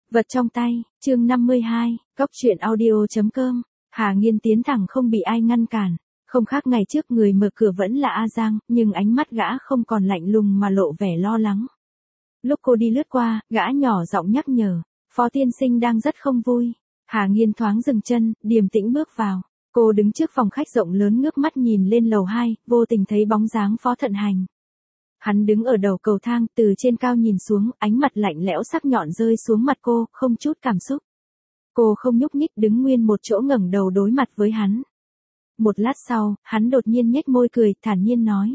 Vật trong tay, chương 52, Cóc truyện audio.com. Hà Nghiên tiến thẳng không bị ai ngăn cản. Không khác ngày trước người mở cửa vẫn là A Giang, nhưng ánh mắt gã không còn lạnh lùng mà lộ vẻ lo lắng. Lúc cô đi lướt qua, gã nhỏ giọng nhắc nhở, Phó tiên sinh đang rất không vui. Hà Nghiên thoáng dừng chân, điềm tĩnh bước vào. Cô đứng trước phòng khách rộng lớn ngước mắt nhìn lên lầu 2, vô tình thấy bóng dáng Phó Thận Hành. Hắn đứng ở đầu cầu thang, từ trên cao nhìn xuống, ánh mặt lạnh lẽo sắc nhọn rơi xuống mặt cô, không chút cảm xúc. Cô không nhúc nhích đứng nguyên một chỗ ngẩng đầu đối mặt với hắn. Một lát sau, hắn đột nhiên nhếch môi cười, thản nhiên nói.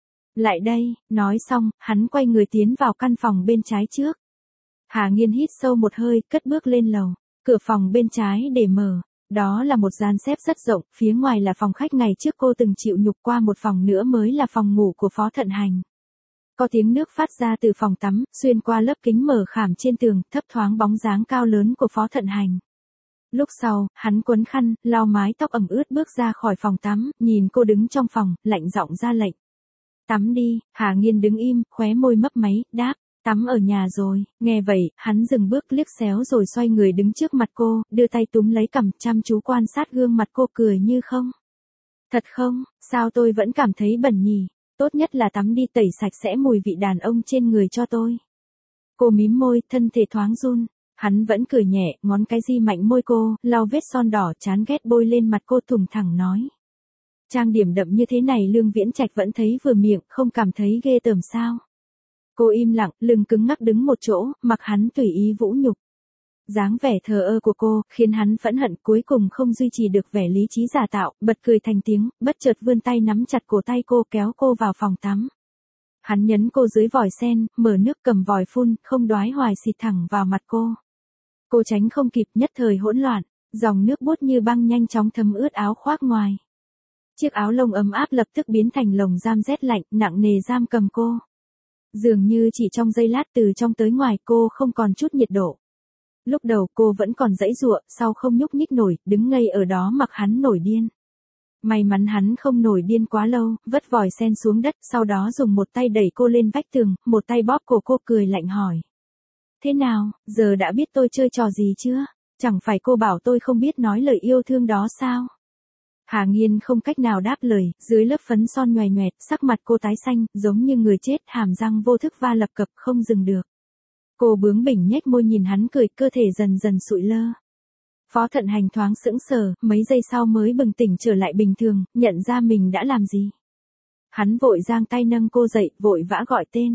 Lại đây, nói xong, hắn quay người tiến vào căn phòng bên trái trước. Hà Nghiên hít sâu một hơi, cất bước lên lầu. Cửa phòng bên trái để mở. Đó là một gian xếp rất rộng, phía ngoài là phòng khách ngày trước cô từng chịu nhục qua, một phòng nữa mới là phòng ngủ của Phó Thận Hành. Có tiếng nước phát ra từ phòng tắm, xuyên qua lớp kính mở khảm trên tường, thấp thoáng bóng dáng cao lớn của Phó Thận Hành. Lúc sau, hắn quấn khăn, lau mái tóc ẩm ướt bước ra khỏi phòng tắm, nhìn cô đứng trong phòng, lạnh giọng ra lệnh. Tắm đi. Hà Nghiên đứng im, khóe môi mấp máy, đáp, tắm ở nhà rồi. Nghe vậy, hắn dừng bước liếc xéo rồi xoay người đứng trước mặt cô, đưa tay túm lấy cằm, chăm chú quan sát gương mặt cô, cười như không. Thật không, sao tôi vẫn cảm thấy bẩn nhỉ? Tốt nhất là tắm đi, tẩy sạch sẽ mùi vị đàn ông trên người cho tôi. Cô mím môi, thân thể thoáng run. Hắn vẫn cười nhẹ, ngón cái di mạnh môi cô, lau vết son đỏ chán ghét bôi lên mặt cô, thùng thẳng nói. Trang điểm đậm như thế này Lương Viễn Trạch vẫn thấy vừa miệng, không cảm thấy ghê tởm sao? Cô im lặng, lưng cứng ngắc đứng một chỗ, mặc hắn tùy ý vũ nhục. Dáng vẻ thờ ơ của cô, khiến hắn phẫn hận, cuối cùng không duy trì được vẻ lý trí giả tạo, bật cười thành tiếng, bất chợt vươn tay nắm chặt cổ tay cô, kéo cô vào phòng tắm. Hắn nhấn cô dưới vòi sen, mở nước, cầm vòi phun, không đoái hoài xịt thẳng vào mặt cô. Cô tránh không kịp, nhất thời hỗn loạn, dòng nước buốt như băng nhanh chóng thấm ướt áo khoác ngoài. Chiếc áo lông ấm áp lập tức biến thành lồng giam rét lạnh, nặng nề giam cầm cô. Dường như chỉ trong giây lát, từ trong tới ngoài, cô không còn chút nhiệt độ. Lúc đầu cô vẫn còn giãy giụa, sau không nhúc nhích nổi, đứng ngây ở đó mặc hắn nổi điên. May mắn hắn không nổi điên quá lâu, vứt vòi sen xuống đất, sau đó dùng một tay đẩy cô lên vách tường, một tay bóp cổ cô, cười lạnh hỏi. Thế nào, giờ đã biết tôi chơi trò gì chưa? Chẳng phải cô bảo tôi không biết nói lời yêu thương đó sao? Hà Nghiên không cách nào đáp lời, dưới lớp phấn son nhoài nhoẹt, sắc mặt cô tái xanh, giống như người chết, hàm răng vô thức va lập cập không dừng được. Cô bướng bỉnh nhếch môi nhìn hắn cười, cơ thể dần dần sụi lơ. Phó Thận Hành thoáng sững sờ, mấy giây sau mới bừng tỉnh trở lại bình thường, nhận ra mình đã làm gì. Hắn vội giang tay nâng cô dậy, vội vã gọi tên.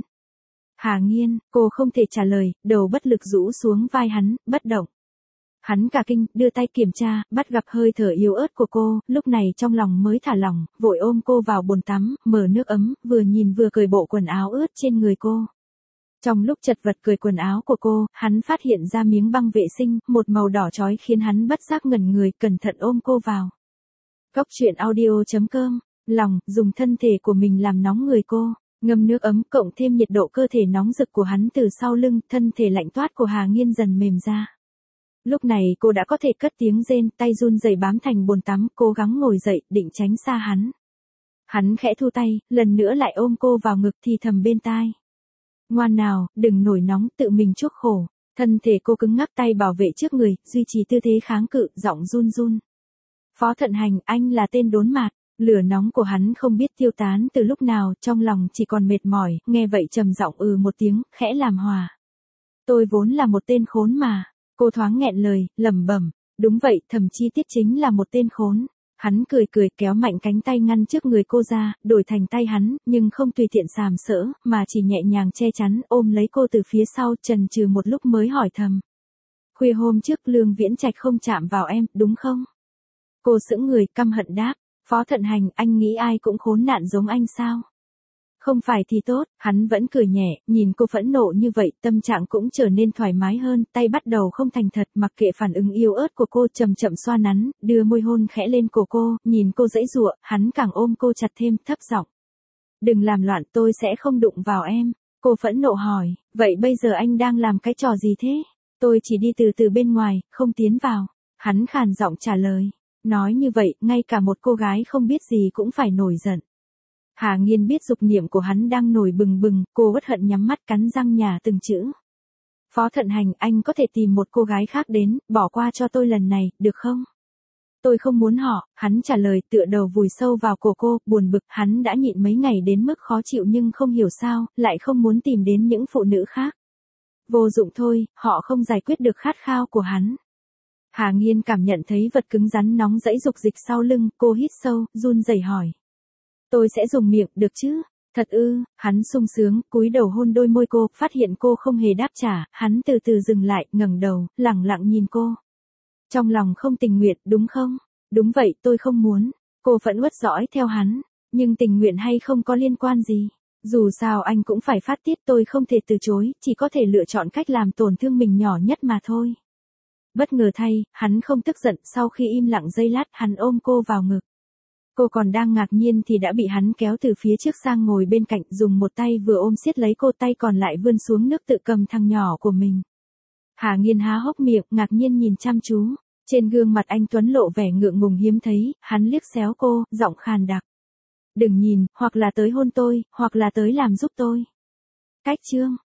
Hà Nghiên, cô không thể trả lời, đầu bất lực rũ xuống vai hắn, bất động. Hắn cả kinh, đưa tay kiểm tra, bắt gặp hơi thở yếu ớt của cô, lúc này trong lòng mới thả lỏng, vội ôm cô vào bồn tắm, mở nước ấm, vừa nhìn vừa cởi bộ quần áo ướt trên người cô. Trong lúc chật vật cởi quần áo của cô, hắn phát hiện ra miếng băng vệ sinh, một màu đỏ chói khiến hắn bất giác ngẩn người, cẩn thận ôm cô vào. Cóc truyện audio.com, lòng, dùng thân thể của mình làm nóng người cô, ngâm nước ấm, cộng thêm nhiệt độ cơ thể nóng rực của hắn từ sau lưng, thân thể lạnh toát của Hà Nghiên dần mềm ra. Lúc này cô đã có thể cất tiếng rên, tay run rẩy bám thành bồn tắm, cố gắng ngồi dậy, định tránh xa hắn. Hắn khẽ thu tay, lần nữa lại ôm cô vào ngực, thì thầm bên tai. Ngoan nào, đừng nổi nóng, tự mình chuốc khổ. Thân thể cô cứng ngắc, tay bảo vệ trước người, duy trì tư thế kháng cự, giọng run run. Phó Thận Hành, anh là tên đốn mạt. Lửa nóng của hắn không biết tiêu tán từ lúc nào, trong lòng chỉ còn mệt mỏi, nghe vậy trầm giọng một tiếng, khẽ làm hòa. Tôi vốn là một tên khốn mà. Cô thoáng nghẹn lời, lẩm bẩm, đúng vậy, Thẩm Chi Tiết chính là một tên khốn. Hắn cười cười, kéo mạnh cánh tay ngăn trước người cô ra, đổi thành tay hắn, nhưng không tùy tiện sàm sỡ, mà chỉ nhẹ nhàng che chắn, ôm lấy cô từ phía sau, chần chừ một lúc mới hỏi thầm. Khuya hôm trước Lương Viễn Trạch không chạm vào em, đúng không? Cô sững người, căm hận đáp. Phó Thận Hành, anh nghĩ ai cũng khốn nạn giống anh sao? Không phải thì tốt, hắn vẫn cười nhẹ, nhìn cô phẫn nộ như vậy, tâm trạng cũng trở nên thoải mái hơn, tay bắt đầu không thành thật, mặc kệ phản ứng yếu ớt của cô, chậm chậm xoa nắn, đưa môi hôn khẽ lên cổ cô, nhìn cô giãy giụa, hắn càng ôm cô chặt thêm, thấp giọng. Đừng làm loạn, tôi sẽ không đụng vào em. Cô phẫn nộ hỏi, vậy bây giờ anh đang làm cái trò gì thế? Tôi chỉ đi từ từ bên ngoài, không tiến vào. Hắn khàn giọng trả lời. Nói như vậy, ngay cả một cô gái không biết gì cũng phải nổi giận. Hà Nghiên biết dục niệm của hắn đang nổi bừng bừng, cô uất hận nhắm mắt cắn răng nhả từng chữ. Phó Thận Hành, anh có thể tìm một cô gái khác đến, bỏ qua cho tôi lần này, được không? Tôi không muốn họ, hắn trả lời tựa đầu vùi sâu vào cổ cô, buồn bực, hắn đã nhịn mấy ngày đến mức khó chịu nhưng không hiểu sao, lại không muốn tìm đến những phụ nữ khác. Vô dụng thôi, họ không giải quyết được khát khao của hắn. Hà Nghiên cảm nhận thấy vật cứng rắn nóng rẫy dục dịch sau lưng, cô hít sâu, run rẩy hỏi. Tôi sẽ dùng miệng, được chứ? Thật ư, hắn sung sướng, cúi đầu hôn đôi môi cô, phát hiện cô không hề đáp trả, hắn từ từ dừng lại, ngẩng đầu, lẳng lặng nhìn cô. Trong lòng không tình nguyện, đúng không? Đúng vậy, tôi không muốn. Cô vẫn uất dõi theo hắn, nhưng tình nguyện hay không có liên quan gì. Dù sao anh cũng phải phát tiết, tôi không thể từ chối, chỉ có thể lựa chọn cách làm tổn thương mình nhỏ nhất mà thôi. Bất ngờ thay, hắn không tức giận, sau khi im lặng giây lát, hắn ôm cô vào ngực. Cô còn đang ngạc nhiên thì đã bị hắn kéo từ phía trước sang ngồi bên cạnh, dùng một tay vừa ôm siết lấy cô, tay còn lại vươn xuống nước tự cầm thằng nhỏ của mình. Hà Nghiên há hốc miệng, ngạc nhiên nhìn chăm chú. Trên gương mặt anh Tuấn lộ vẻ ngượng ngùng hiếm thấy, hắn liếc xéo cô, giọng khàn đặc. Đừng nhìn, hoặc là tới hôn tôi, hoặc là tới làm giúp tôi. Cách chương